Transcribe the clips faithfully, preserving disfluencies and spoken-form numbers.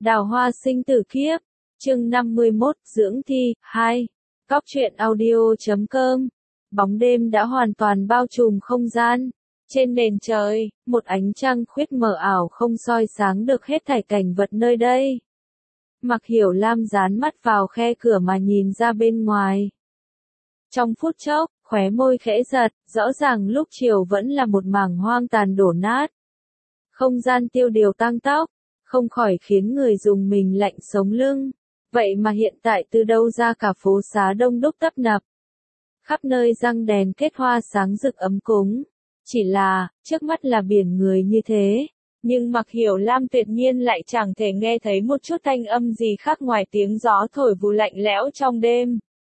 Đào hoa sinh tử kiếp, chương năm mươi mốt, dưỡng thi, hai. Cóc truyện audio chấm com. Bóng đêm đã hoàn toàn bao trùm không gian. Trên nền trời, một ánh trăng khuyết mờ ảo không soi sáng được hết thảy cảnh vật nơi đây. Mặc Hiểu Lam dán mắt vào khe cửa mà nhìn ra bên ngoài. Trong phút chốc, khóe môi khẽ giật, rõ ràng lúc chiều vẫn là một mảng hoang tàn đổ nát. Không gian tiêu điều tang tóc, không khỏi khiến người dùng mình lạnh sống lưng. Vậy mà hiện tại từ đâu ra cả phố xá đông đúc tấp nập. Khắp nơi răng đèn kết hoa sáng rực ấm cúng. Chỉ là, trước mắt là biển người như thế. Nhưng Mặc Hiểu Lam tuyệt nhiên lại chẳng thể nghe thấy một chút thanh âm gì khác ngoài tiếng gió thổi vù lạnh lẽo trong đêm.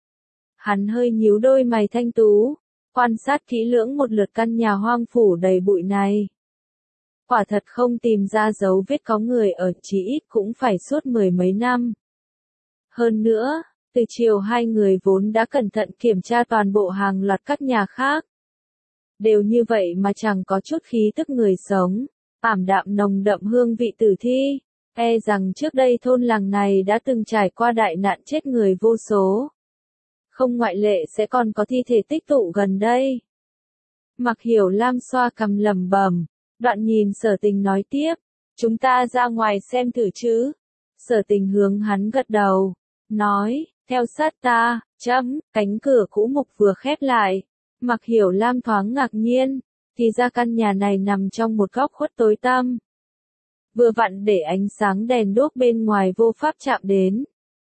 Hắn hơi nhíu đôi mày thanh tú, quan sát kỹ lưỡng một lượt căn nhà hoang phủ đầy bụi này. Quả thật không tìm ra dấu vết có người ở, chỉ ít cũng phải suốt mười mấy năm. Hơn nữa, từ chiều hai người vốn đã cẩn thận kiểm tra toàn bộ hàng loạt các nhà khác. Đều như vậy mà chẳng có chút khí tức người sống, ảm đạm nồng đậm hương vị tử thi, e rằng trước đây thôn làng này đã từng trải qua đại nạn chết người vô số. Không ngoại lệ sẽ còn có thi thể tích tụ gần đây. Mặc Hiểu Lam xoa cằm lẩm bẩm, đoạn nhìn Sở Tình nói tiếp, chúng ta ra ngoài xem thử chứ. Sở Tình hướng hắn gật đầu, nói, theo sát ta, chấm, cánh cửa cũ mục vừa khép lại. Mặc Hiểu Lam thoáng ngạc nhiên, thì ra căn nhà này nằm trong một góc khuất tối tăm. Vừa vặn để ánh sáng đèn đuốc bên ngoài vô pháp chạm đến.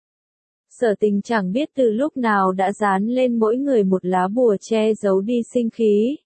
Sở Tình chẳng biết từ lúc nào đã dán lên mỗi người một lá bùa che giấu đi sinh khí.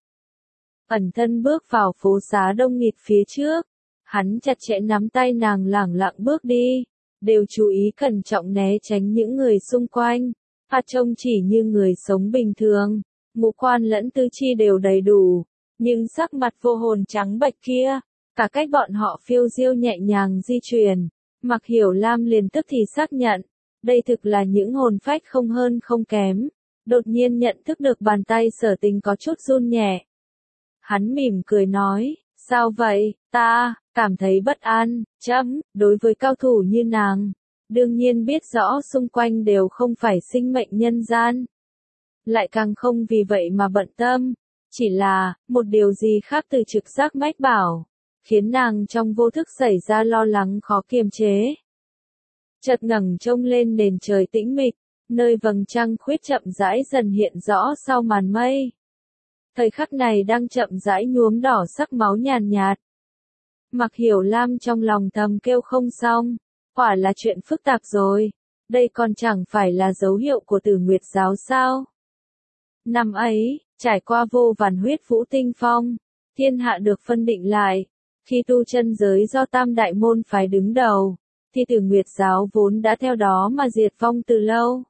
Ẩn thân bước vào phố xá đông nghịt phía trước, hắn chặt chẽ nắm tay nàng lẳng lặng bước đi, đều chú ý cẩn trọng né tránh những người xung quanh, phát trông chỉ như người sống bình thường, ngũ quan lẫn tư chi đều đầy đủ, nhưng sắc mặt vô hồn trắng bệch kia, cả cách bọn họ phiêu diêu nhẹ nhàng di chuyển, Mặc Hiểu Lam liền tức thì xác nhận, đây thực là những hồn phách không hơn không kém, đột nhiên nhận thức được bàn tay Sở Tình có chút run nhẹ. Hắn mỉm cười nói, sao vậy, ta, cảm thấy bất an, chấm, đối với cao thủ như nàng, đương nhiên biết rõ xung quanh đều không phải sinh mệnh nhân gian. Lại càng không vì vậy mà bận tâm, chỉ là, một điều gì khác từ trực giác mách bảo, khiến nàng trong vô thức xảy ra lo lắng khó kiềm chế. Chợt ngẩng trông lên nền trời tĩnh mịch, nơi vầng trăng khuyết chậm rãi dần hiện rõ sau màn mây. Thời khắc này đang chậm rãi nhuốm đỏ sắc máu nhàn nhạt. Mặc Hiểu Lam trong lòng thầm kêu không xong, quả là chuyện phức tạp rồi, đây còn chẳng phải là dấu hiệu của Tử Nguyệt giáo sao? Năm ấy, trải qua vô vàn huyết vũ tinh phong, thiên hạ được phân định lại, khi tu chân giới do Tam Đại môn phái đứng đầu, thì Tử Nguyệt giáo vốn đã theo đó mà diệt vong từ lâu.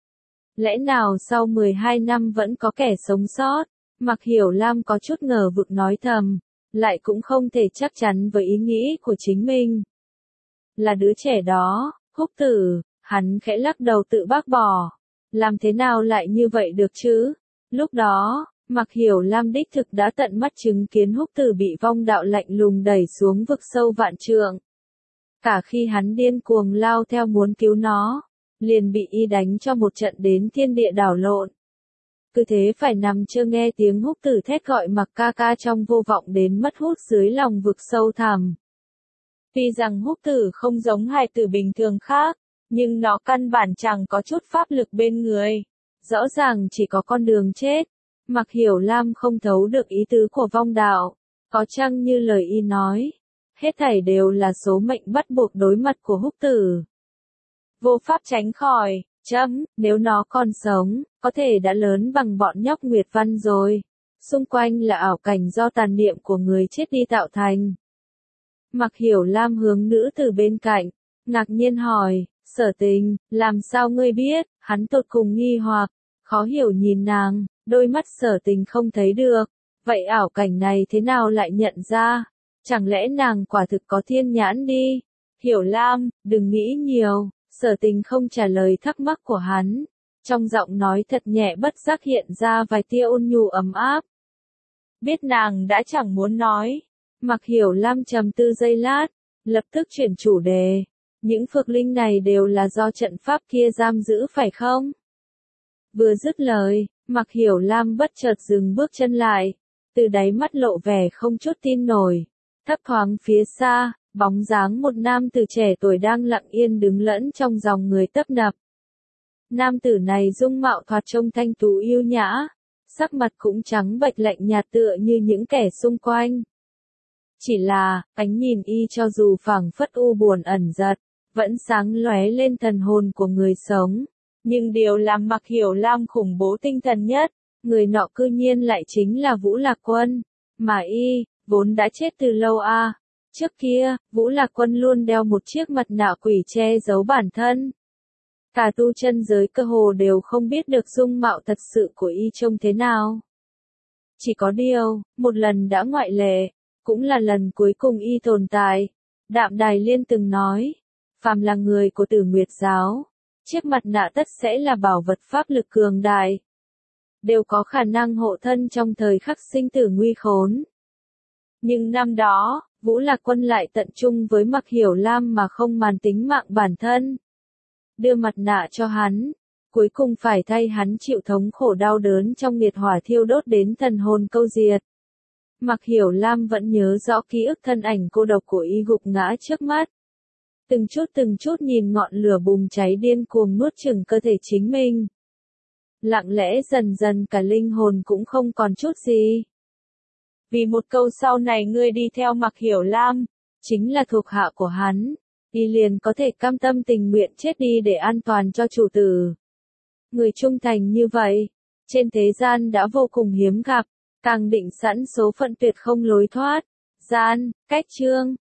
Lẽ nào sau mười hai năm vẫn có kẻ sống sót? Mặc Hiểu Lam có chút ngờ vực nói thầm, lại cũng không thể chắc chắn với ý nghĩ của chính mình. Là đứa trẻ đó, Húc Tử, hắn khẽ lắc đầu tự bác bỏ. Làm thế nào lại như vậy được chứ? Lúc đó, Mặc Hiểu Lam đích thực đã tận mắt chứng kiến Húc Tử bị vong đạo lạnh lùng đẩy xuống vực sâu vạn trượng. Cả khi hắn điên cuồng lao theo muốn cứu nó, liền bị y đánh cho một trận đến thiên địa đảo lộn. Cứ thế phải nằm chơ nghe tiếng Húc Tử thét gọi Mặc ca ca trong vô vọng đến mất hút dưới lòng vực sâu thẳm. Tuy rằng Húc Tử không giống hài tử bình thường khác, nhưng nó căn bản chẳng có chút pháp lực bên người. Rõ ràng chỉ có con đường chết. Mặc Hiểu Lam không thấu được ý tứ của vong đạo. Có chăng như lời y nói, hết thảy đều là số mệnh bắt buộc đối mặt của Húc Tử. Vô pháp tránh khỏi. Chấm, nếu nó còn sống, có thể đã lớn bằng bọn nhóc Nguyệt Văn rồi. Xung quanh là ảo cảnh do tàn niệm của người chết đi tạo thành. Mặc Hiểu Lam hướng nữ từ bên cạnh, ngạc nhiên hỏi, Sở Tình, làm sao ngươi biết? Hắn tột cùng nghi hoặc, khó hiểu nhìn nàng, đôi mắt Sở Tình không thấy được. Vậy ảo cảnh này thế nào lại nhận ra? Chẳng lẽ nàng quả thực có thiên nhãn đi? Hiểu Lam, đừng nghĩ nhiều. Sở Tình không trả lời thắc mắc của hắn, trong giọng nói thật nhẹ bất giác hiện ra vài tia ôn nhu ấm áp. Biết nàng đã chẳng muốn nói, Mặc Hiểu Lam trầm tư giây lát, lập tức chuyển chủ đề, Những phược linh này đều là do trận pháp kia giam giữ phải không? Vừa dứt lời, Mặc Hiểu Lam bất chợt dừng bước chân lại, từ đáy mắt lộ vẻ không chút tin nổi. Thấp thoáng phía xa, bóng dáng một nam tử trẻ tuổi đang lặng yên đứng lẫn trong dòng người tấp nập. Nam tử này dung mạo thoạt trông thanh tú yêu nhã, sắc mặt cũng trắng bệch lạnh nhạt tựa như những kẻ xung quanh. Chỉ là, ánh nhìn y cho dù phảng phất u buồn ẩn giật, vẫn sáng lóe lên thần hồn của người sống. Nhưng điều làm Mặc Hiểu Lam khủng bố tinh thần nhất, người nọ cư nhiên lại chính là Vũ Lạc Quân, mà y, vốn đã chết từ lâu a. À. Trước kia, Vũ Lạc Quân luôn đeo một chiếc mặt nạ quỷ che giấu bản thân. Cả tu chân giới cơ hồ đều không biết được dung mạo thật sự của y trông thế nào. Chỉ có điều, một lần đã ngoại lệ, cũng là lần cuối cùng y tồn tại. Đạm Đài Liên từng nói, phàm là người của Tử Nguyệt giáo, chiếc mặt nạ tất sẽ là bảo vật pháp lực cường đại, đều có khả năng hộ thân trong thời khắc sinh tử nguy khốn. Nhưng năm đó, Vũ Lạc Quân lại tận trung với Mặc Hiểu Lam mà không màng tính mạng bản thân. Đưa mặt nạ cho hắn, cuối cùng phải thay hắn chịu thống khổ đau đớn trong nghiệt hỏa thiêu đốt đến thần hồn câu diệt. Mặc Hiểu Lam vẫn nhớ rõ ký ức thân ảnh cô độc của y gục ngã trước mắt. Từng chút từng chút nhìn ngọn lửa bùng cháy điên cuồng nuốt chửng cơ thể chính mình. Lặng lẽ dần dần cả linh hồn cũng không còn chút gì. Vì một câu sau này ngươi đi theo Mặc Hiểu Lam, chính là thuộc hạ của hắn, y liền có thể cam tâm tình nguyện chết đi để an toàn cho chủ tử. Người trung thành như vậy, trên thế gian đã vô cùng hiếm gặp, càng định sẵn số phận tuyệt không lối thoát. Gian, cách chương